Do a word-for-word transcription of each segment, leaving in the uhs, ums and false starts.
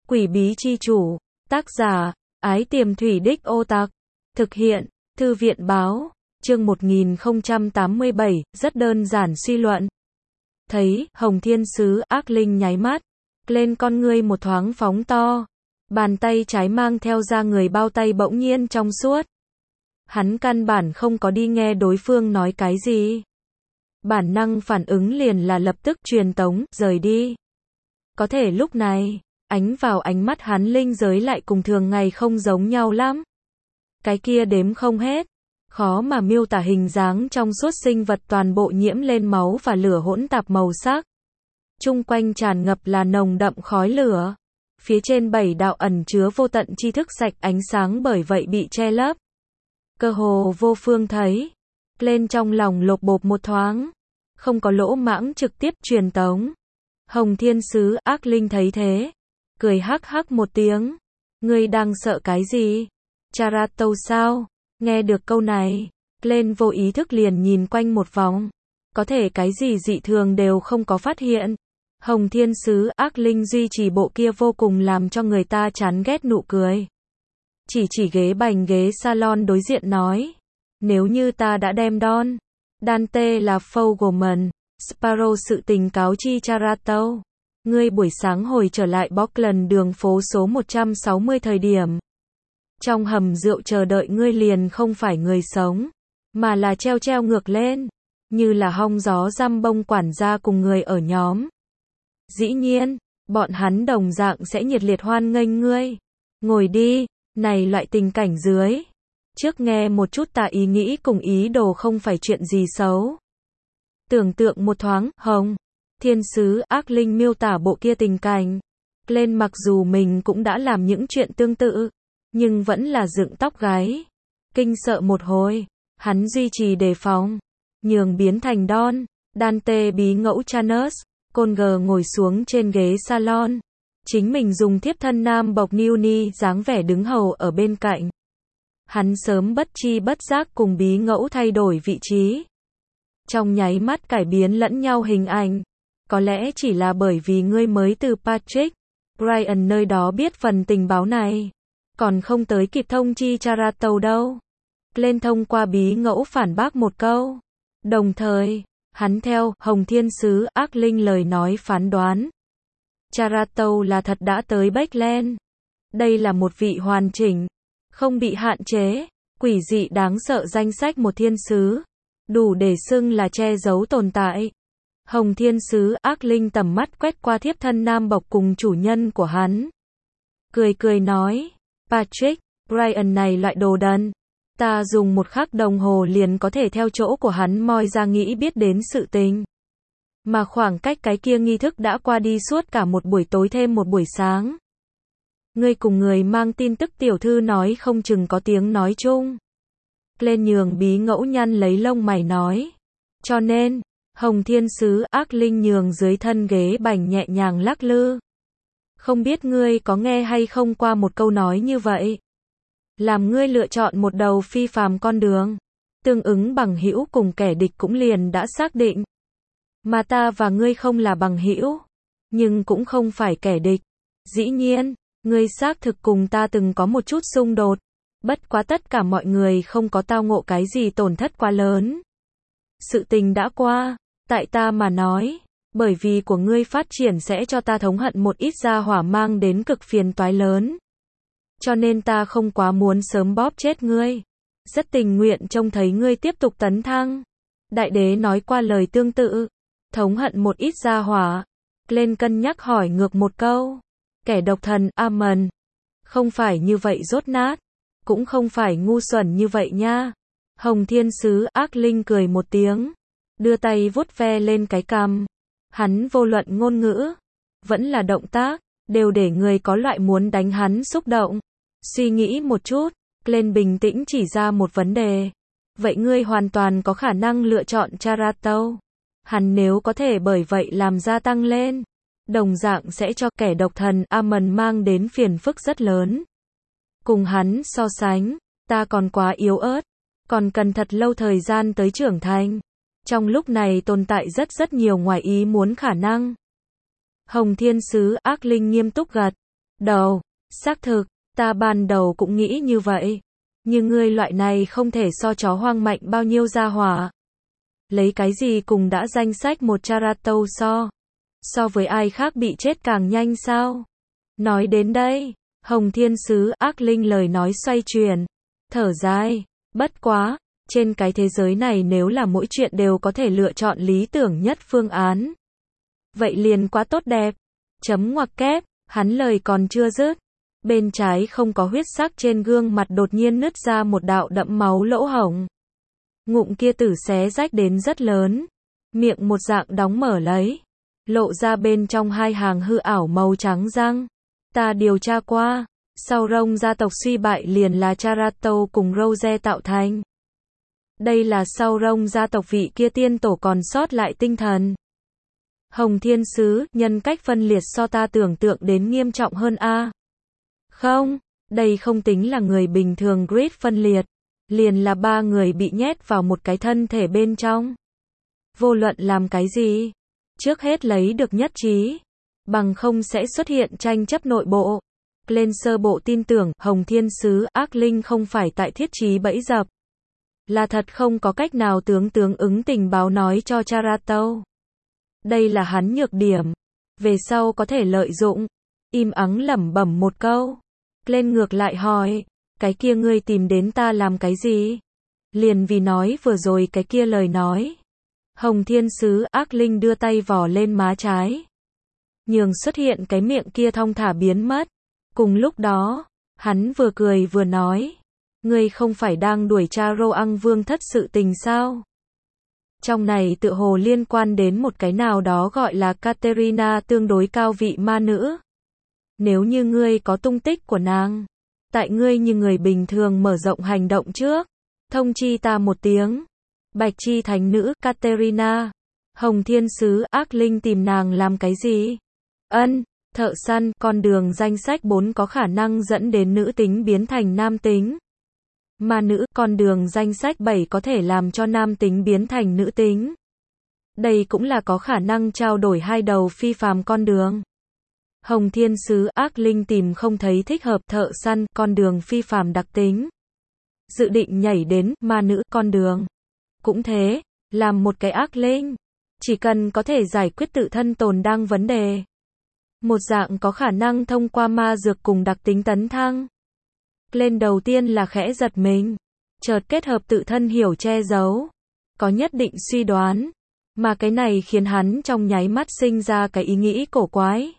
Quỷ bí chi chủ. Tác giả, Ái Tiềm Thủy Đích Ô Tạc. Thực hiện, Thư viện báo. Chương một nghìn không trăm tám mươi bảy, rất đơn giản suy luận. Thấy, Hồng Thiên Sứ, ác linh nháy mắt. Lên con ngươi một thoáng phóng to. Bàn tay trái mang theo ra người bao tay bỗng nhiên trong suốt. Hắn căn bản không có đi nghe đối phương nói cái gì. Bản năng phản ứng liền là lập tức truyền tống, rời đi. Có thể lúc này, ánh vào ánh mắt hắn linh giới lại cùng thường ngày không giống nhau lắm. Cái kia đếm không hết, khó mà miêu tả hình dáng trong suốt sinh vật toàn bộ nhiễm lên máu và lửa hỗn tạp màu sắc. Chung quanh tràn ngập là nồng đậm khói lửa. Phía trên bảy đạo ẩn chứa vô tận tri thức sạch ánh sáng bởi vậy bị che lấp. Cơ hồ vô phương thấy. Lên trong lòng lột bột một thoáng. Không có lỗ mãng trực tiếp truyền tống. Hồng Thiên Sứ ác linh thấy thế. Cười hắc hắc một tiếng. Ngươi đang sợ cái gì? Charato sao? Nghe được câu này. Lên vô ý thức liền nhìn quanh một vòng. Có thể cái gì dị thường đều không có phát hiện. Hồng Thiên Sứ ác linh duy trì bộ kia vô cùng làm cho người ta chán ghét nụ cười. Chỉ chỉ ghế bành ghế salon đối diện nói. Nếu như ta đã đem Don Dante là Fogelman, Sparrow sự tình cáo chi Charato. Ngươi buổi sáng hồi trở lại Bockland đường phố số một trăm sáu mươi thời điểm. Trong hầm rượu chờ đợi ngươi liền không phải người sống, mà là treo treo ngược lên. Như là hong gió răm bông quản gia cùng người ở nhóm. Dĩ nhiên, bọn hắn đồng dạng sẽ nhiệt liệt hoan nghênh ngươi. Ngồi đi, này loại tình cảnh dưới. Trước nghe một chút ta ý nghĩ cùng ý đồ không phải chuyện gì xấu. Tưởng tượng một thoáng, Hồng Thiên Sứ ác linh miêu tả bộ kia tình cảnh. Lên mặc dù mình cũng đã làm những chuyện tương tự, nhưng vẫn là dựng tóc gáy. Kinh sợ một hồi, hắn duy trì đề phòng. Nhường biến thành Don Dante bí ngẫu Chanus. Conger ngồi xuống trên ghế salon. Chính mình dùng thiếp thân nam bộc Newny dáng vẻ đứng hầu ở bên cạnh. Hắn sớm bất chi bất giác cùng bí ngẫu thay đổi vị trí. Trong nháy mắt cải biến lẫn nhau hình ảnh. Có lẽ chỉ là bởi vì ngươi mới từ Patrick Brian nơi đó biết phần tình báo này. Còn không tới kịp thông chi Charato đâu. Lên thông qua bí ngẫu phản bác một câu. Đồng thời, hắn theo Hồng Thiên Sứ ác linh lời nói phán đoán. Charato là thật đã tới Backland. Đây là một vị hoàn chỉnh, không bị hạn chế, quỷ dị đáng sợ danh sách một thiên sứ. Đủ để xưng là che giấu tồn tại. Hồng Thiên Sứ ác linh tầm mắt quét qua thiếp thân nam bộc cùng chủ nhân của hắn. Cười cười nói, Patrick Brian này loại đồ đần. Ta dùng một khắc đồng hồ liền có thể theo chỗ của hắn moi ra nghĩ biết đến sự tình. Mà khoảng cách cái kia nghi thức đã qua đi suốt cả một buổi tối thêm một buổi sáng. Ngươi cùng người mang tin tức tiểu thư nói không chừng có tiếng nói chung. Lên nhường bí ngẫu nhăn lấy lông mày nói. Cho nên, Hồng Thiên Sứ ác linh nhường dưới thân ghế bành nhẹ nhàng lắc lư. Không biết ngươi có nghe hay không qua một câu nói như vậy. Làm ngươi lựa chọn một đầu phi phàm con đường. Tương ứng bằng hữu cùng kẻ địch cũng liền đã xác định. Mà ta và ngươi không là bằng hữu, nhưng cũng không phải kẻ địch. Dĩ nhiên, ngươi xác thực cùng ta từng có một chút xung đột. Bất quá tất cả mọi người không có tao ngộ cái gì tổn thất quá lớn. Sự tình đã qua, tại ta mà nói, bởi vì của ngươi phát triển sẽ cho ta thống hận một ít gia hỏa mang đến cực phiền toái lớn. Cho nên ta không quá muốn sớm bóp chết ngươi. Rất tình nguyện trông thấy ngươi tiếp tục tấn thăng. Đại đế nói qua lời tương tự. Thống hận một ít gia hỏa. Lên cân nhắc hỏi ngược một câu. Kẻ độc thần, Amen. Không phải như vậy rốt nát. Cũng không phải ngu xuẩn như vậy nha. Hồng Thiên Sứ ác linh cười một tiếng. Đưa tay vuốt ve lên cái cằm. Hắn vô luận ngôn ngữ. Vẫn là động tác. Đều để người có loại muốn đánh hắn xúc động. Suy nghĩ một chút. Lên bình tĩnh chỉ ra một vấn đề. Vậy ngươi hoàn toàn có khả năng lựa chọn Charato. Hắn nếu có thể bởi vậy làm gia tăng lên. Đồng dạng sẽ cho kẻ độc thần Amen mang đến phiền phức rất lớn. Cùng hắn so sánh, ta còn quá yếu ớt. Còn cần thật lâu thời gian tới trưởng thành. Trong lúc này tồn tại rất rất nhiều ngoài ý muốn khả năng. Hồng Thiên Sứ ác linh nghiêm túc gật đầu. Xác thực, ta ban đầu cũng nghĩ như vậy. Nhưng ngươi loại này không thể so chó hoang mạnh bao nhiêu gia hỏa. Lấy cái gì cùng đã danh sách một Charatou so? So với ai khác bị chết càng nhanh sao? Nói đến đây, Hồng Thiên Sứ Ác Linh lời nói xoay chuyển, thở dài, bất quá, trên cái thế giới này nếu là mỗi chuyện đều có thể lựa chọn lý tưởng nhất phương án. Vậy liền quá tốt đẹp. Chấm ngoặc kép, hắn lời còn chưa dứt. Bên trái không có huyết sắc trên gương mặt đột nhiên nứt ra một đạo đẫm máu lỗ hổng. Ngụm kia tử xé rách đến rất lớn. Miệng một dạng đóng mở lấy. Lộ ra bên trong hai hàng hư ảo màu trắng răng. Ta điều tra qua. Sau rông gia tộc suy bại liền là Charatou cùng Rose tạo thành. Đây là sau rông gia tộc vị kia tiên tổ còn sót lại tinh thần. Hồng Thiên Sứ, nhân cách phân liệt so ta tưởng tượng đến nghiêm trọng hơn a. Không, đây không tính là người bình thường grid phân liệt. Liền là ba người bị nhét vào một cái thân thể bên trong. Vô luận làm cái gì? Trước hết lấy được nhất trí. Bằng không sẽ xuất hiện tranh chấp nội bộ. Lên sơ bộ tin tưởng, Hồng Thiên Sứ, Ác Linh không phải tại thiết trí bẫy dập. Là thật không có cách nào tướng tướng ứng tình báo nói cho Charatou. Đây là hắn nhược điểm. Về sau có thể lợi dụng. Im ắng lẩm bẩm một câu. Lên ngược lại hỏi. Cái kia ngươi tìm đến ta làm cái gì? Liền vì nói vừa rồi cái kia lời nói. Hồng Thiên Sứ Ác Linh đưa tay vò lên má trái. Nhường xuất hiện cái miệng kia thong thả biến mất. Cùng lúc đó, hắn vừa cười vừa nói. Ngươi không phải đang đuổi tra Roang Vương thất sự tình sao? Trong này tự hồ liên quan đến một cái nào đó gọi là Katerina tương đối cao vị ma nữ. Nếu như ngươi có tung tích của nàng, tại ngươi như người bình thường mở rộng hành động trước, thông chi ta một tiếng. Bạch chi thánh nữ Katerina. Hồng Thiên Sứ Ác Linh tìm nàng làm cái gì? Ân, thợ săn, con đường danh sách bốn có khả năng dẫn đến nữ tính biến thành nam tính. Ma nữ, con đường danh sách bảy có thể làm cho nam tính biến thành nữ tính. Đây cũng là có khả năng trao đổi hai đầu phi phàm con đường. Hồng Thiên Sứ Ác Linh tìm không thấy thích hợp thợ săn, con đường phi phàm đặc tính. Dự định nhảy đến ma nữ con đường. Cũng thế, làm một cái ác linh. Chỉ cần có thể giải quyết tự thân tồn đang vấn đề. Một dạng có khả năng thông qua ma dược cùng đặc tính tấn thăng. Lên đầu tiên là khẽ giật mình. Chợt kết hợp tự thân hiểu che giấu. Có nhất định suy đoán. Mà cái này khiến hắn trong nháy mắt sinh ra cái ý nghĩ cổ quái.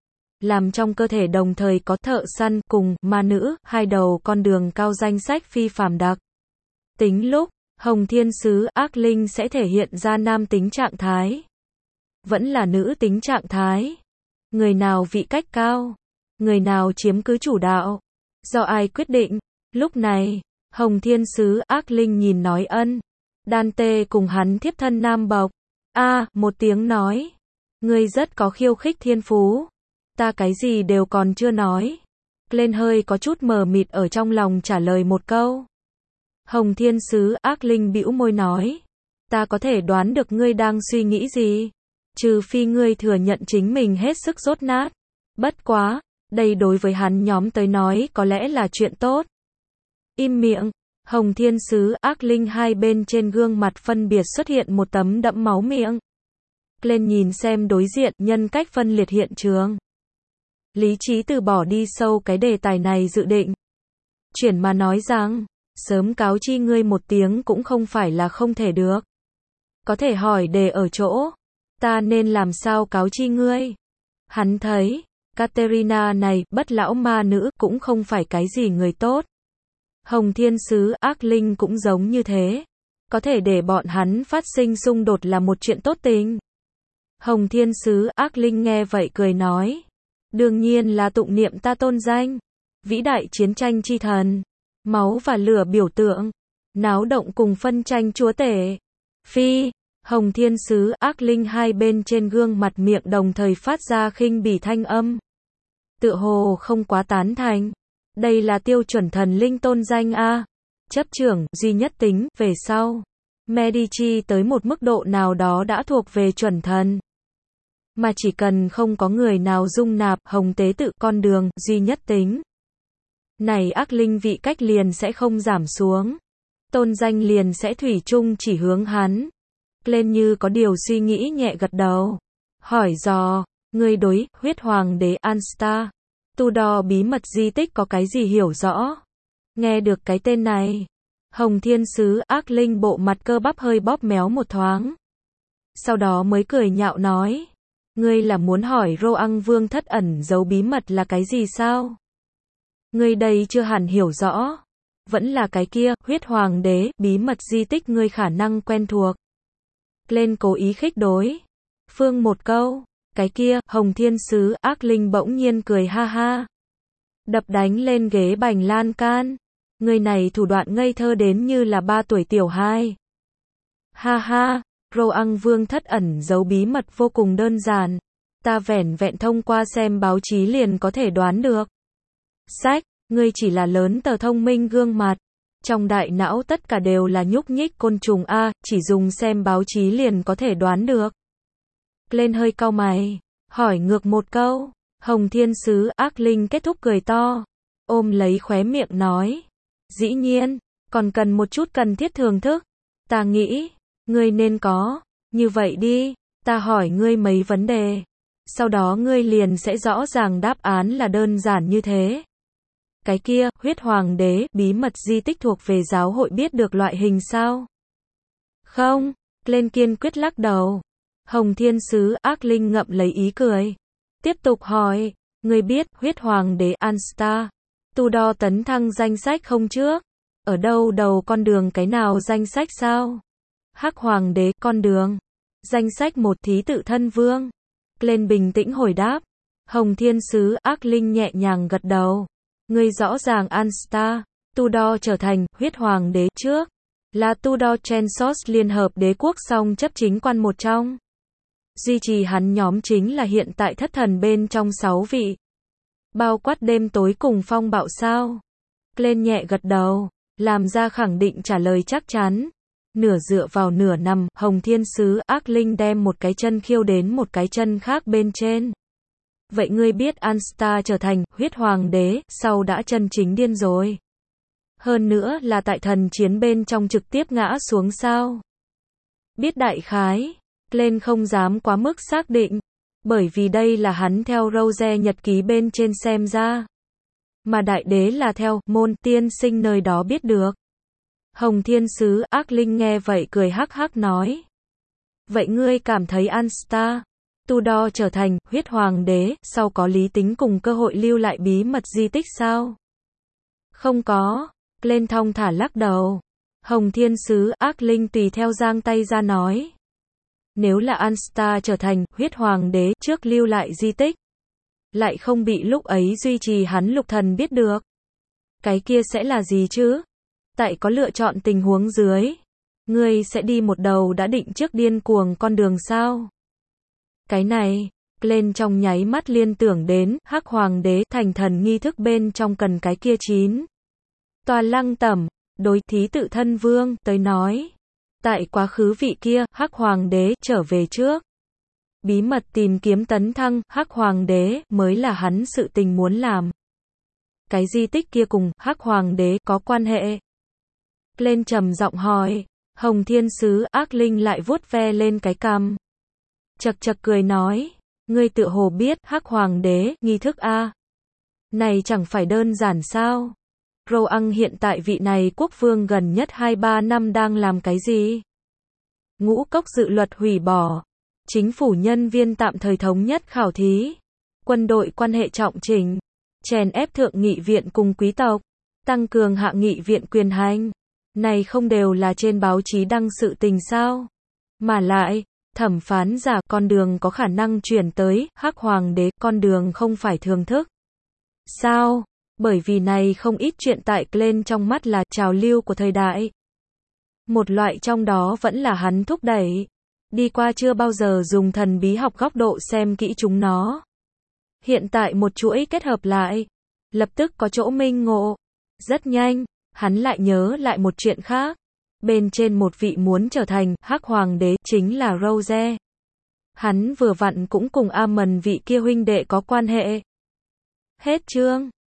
Làm trong cơ thể đồng thời có thợ săn cùng ma nữ, hai đầu con đường cao danh sách phi phàm đặc. Tính lúc, Hồng Thiên Sứ Ác Linh sẽ thể hiện ra nam tính trạng thái. Vẫn là nữ tính trạng thái. Người nào vị cách cao. Người nào chiếm cứ chủ đạo. Do ai quyết định. Lúc này, Hồng Thiên Sứ Ác Linh nhìn nói ân. Đan tê cùng hắn thiếp thân nam bộc. A, một tiếng nói. Ngươi rất có khiêu khích thiên phú. Ta cái gì đều còn chưa nói. Lên hơi có chút mờ mịt ở trong lòng trả lời một câu. Hồng Thiên Sứ Ác Linh bĩu môi nói. Ta có thể đoán được ngươi đang suy nghĩ gì. Trừ phi ngươi thừa nhận chính mình hết sức dốt nát. Bất quá, đây đối với hắn nhóm tới nói có lẽ là chuyện tốt. Im miệng. Hồng Thiên Sứ Ác Linh hai bên trên gương mặt phân biệt xuất hiện một tấm đẫm máu miệng. Lên nhìn xem đối diện nhân cách phân liệt hiện trường. Lý trí từ bỏ đi sâu cái đề tài này dự định. Chuyển mà nói rằng, sớm cáo chi ngươi một tiếng cũng không phải là không thể được. Có thể hỏi đề ở chỗ, ta nên làm sao cáo chi ngươi? Hắn thấy, Katerina này, bất lão ma nữ, cũng không phải cái gì người tốt. Hồng Thiên Sứ Ác Linh cũng giống như thế. Có thể để bọn hắn phát sinh xung đột là một chuyện tốt tình. Hồng Thiên Sứ Ác Linh nghe vậy cười nói. Đương nhiên là tụng niệm ta tôn danh. Vĩ đại chiến tranh chi thần. Máu và lửa biểu tượng. Náo động cùng phân tranh chúa tể. Phi. Hồng Thiên Sứ Ác Linh hai bên trên gương mặt miệng đồng thời phát ra khinh bỉ thanh âm. Tựa hồ không quá tán thành. Đây là tiêu chuẩn thần linh tôn danh a. Chấp trưởng, duy nhất tính, về sau. Medici tới một mức độ nào đó đã thuộc về chuẩn thần. Mà chỉ cần không có người nào dung nạp hồng tế tự con đường duy nhất tính này, ác linh vị cách liền sẽ không giảm xuống. Tôn danh liền sẽ thủy chung chỉ hướng hắn. Lên như có điều suy nghĩ nhẹ gật đầu. Hỏi dò, ngươi đối huyết hoàng đế Anstar tu đo bí mật di tích có cái gì hiểu rõ? Nghe được cái tên này, Hồng Thiên Sứ ác linh bộ mặt cơ bắp hơi bóp méo một thoáng. Sau đó mới cười nhạo nói, ngươi là muốn hỏi Roang Vương thất ẩn giấu bí mật là cái gì sao? Ngươi đây chưa hẳn hiểu rõ. Vẫn là cái kia, huyết hoàng đế, bí mật di tích ngươi khả năng quen thuộc. Lên cố ý khích đối. Phương một câu, cái kia, Hồng Thiên Sứ ác linh bỗng nhiên cười ha ha. Đập đánh lên ghế bành lan can. Người này thủ đoạn ngây thơ đến như là ba tuổi tiểu hai. Ha ha, Roang Vương thất ẩn giấu bí mật vô cùng đơn giản. Ta vẻn vẹn thông qua xem báo chí liền có thể đoán được. Sách, ngươi chỉ là lớn tờ thông minh gương mặt. Trong đại não tất cả đều là nhúc nhích côn trùng A, chỉ dùng xem báo chí liền có thể đoán được. Lên hơi cau mày, hỏi ngược một câu. Hồng Thiên Sứ ác linh kết thúc cười to, ôm lấy khóe miệng nói, dĩ nhiên, còn cần một chút cần thiết thưởng thức. Ta nghĩ, ngươi nên có, như vậy đi, ta hỏi ngươi mấy vấn đề. Sau đó ngươi liền sẽ rõ ràng đáp án là đơn giản như thế. Cái kia, huyết hoàng đế, bí mật di tích thuộc về giáo hội biết được loại hình sao? Không, lên kiên quyết lắc đầu. Hồng Thiên Sứ ác linh ngậm lấy ý cười. Tiếp tục hỏi, ngươi biết huyết hoàng đế Anstar tu đo tấn thăng danh sách không trước? Ở đâu đầu con đường cái nào danh sách sao? Hắc hoàng đế con đường. Danh sách một thí tự thân vương. Lên bình tĩnh hồi đáp. Hồng Thiên Sứ ác linh nhẹ nhàng gật đầu. Ngươi rõ ràng Anstar tu đo trở thành huyết hoàng đế trước là tu đo Trensos liên hợp đế quốc song chấp chính quan một trong. Duy trì hắn nhóm chính là hiện tại thất thần bên trong sáu vị. Bao quát đêm tối cùng phong bạo sao? Lên nhẹ gật đầu, làm ra khẳng định trả lời chắc chắn. Nửa dựa vào nửa nằm, Hồng Thiên Sứ ác linh đem một cái chân khiêu đến một cái chân khác bên trên. Vậy ngươi biết Anstar trở thành huyết hoàng đế sau đã chân chính điên rồi. Hơn nữa là tại thần chiến bên trong trực tiếp ngã xuống sao? Biết đại khái. Lên không dám quá mức xác định, bởi vì đây là hắn theo Rose nhật ký bên trên xem ra. Mà đại đế là theo môn tiên sinh nơi đó biết được. Hồng Thiên Sứ ác linh nghe vậy cười hắc hắc nói. Vậy ngươi cảm thấy Anstar tu đo trở thành huyết hoàng đế sau có lý tính cùng cơ hội lưu lại bí mật di tích sao? Không có. Lên thong thả lắc đầu. Hồng Thiên Sứ ác linh tùy theo giang tay ra nói. Nếu là Anstar trở thành huyết hoàng đế trước lưu lại di tích, lại không bị lúc ấy duy trì hắn lục thần biết được, cái kia sẽ là gì chứ? Tại có lựa chọn tình huống dưới, ngươi sẽ đi một đầu đã định trước điên cuồng con đường sao? Cái này, lên trong nháy mắt liên tưởng đến hắc hoàng đế thành thần nghi thức bên trong cần cái kia chín. Tòa lăng tẩm, đối thí tự thân vương tới nói. Tại quá khứ vị kia, hắc hoàng đế trở về trước. Bí mật tìm kiếm tấn thăng, hắc hoàng đế mới là hắn sự tình muốn làm. Cái di tích kia cùng hắc hoàng đế có quan hệ. Lên trầm giọng hỏi, Hồng Thiên Sứ ác linh lại vuốt ve lên cái cằm. Chật chật cười nói, ngươi tựa hồ biết hắc hoàng đế nghi thức a. Này chẳng phải đơn giản sao? Roang hiện tại vị này quốc vương gần nhất hai ba năm đang làm cái gì? Ngũ cốc dự luật hủy bỏ. Chính phủ nhân viên tạm thời thống nhất khảo thí. Quân đội quan hệ trọng chỉnh. Chèn ép thượng nghị viện cùng quý tộc. Tăng cường hạ nghị viện quyền hành. Này không đều là trên báo chí đăng sự tình sao? Mà lại, thẩm phán giả con đường có khả năng chuyển tới hắc hoàng đế con đường không phải thường thức. Sao? Bởi vì này không ít chuyện tại lên trong mắt là trào lưu của thời đại. Một loại trong đó vẫn là hắn thúc đẩy. Đi qua chưa bao giờ dùng thần bí học góc độ xem kỹ chúng nó. Hiện tại một chuỗi kết hợp lại. Lập tức có chỗ minh ngộ. Rất nhanh, hắn lại nhớ lại một chuyện khác. Bên trên một vị muốn trở thành hắc hoàng đế chính là Rose. Hắn vừa vặn cũng cùng A Mần vị kia huynh đệ có quan hệ. Hết chương.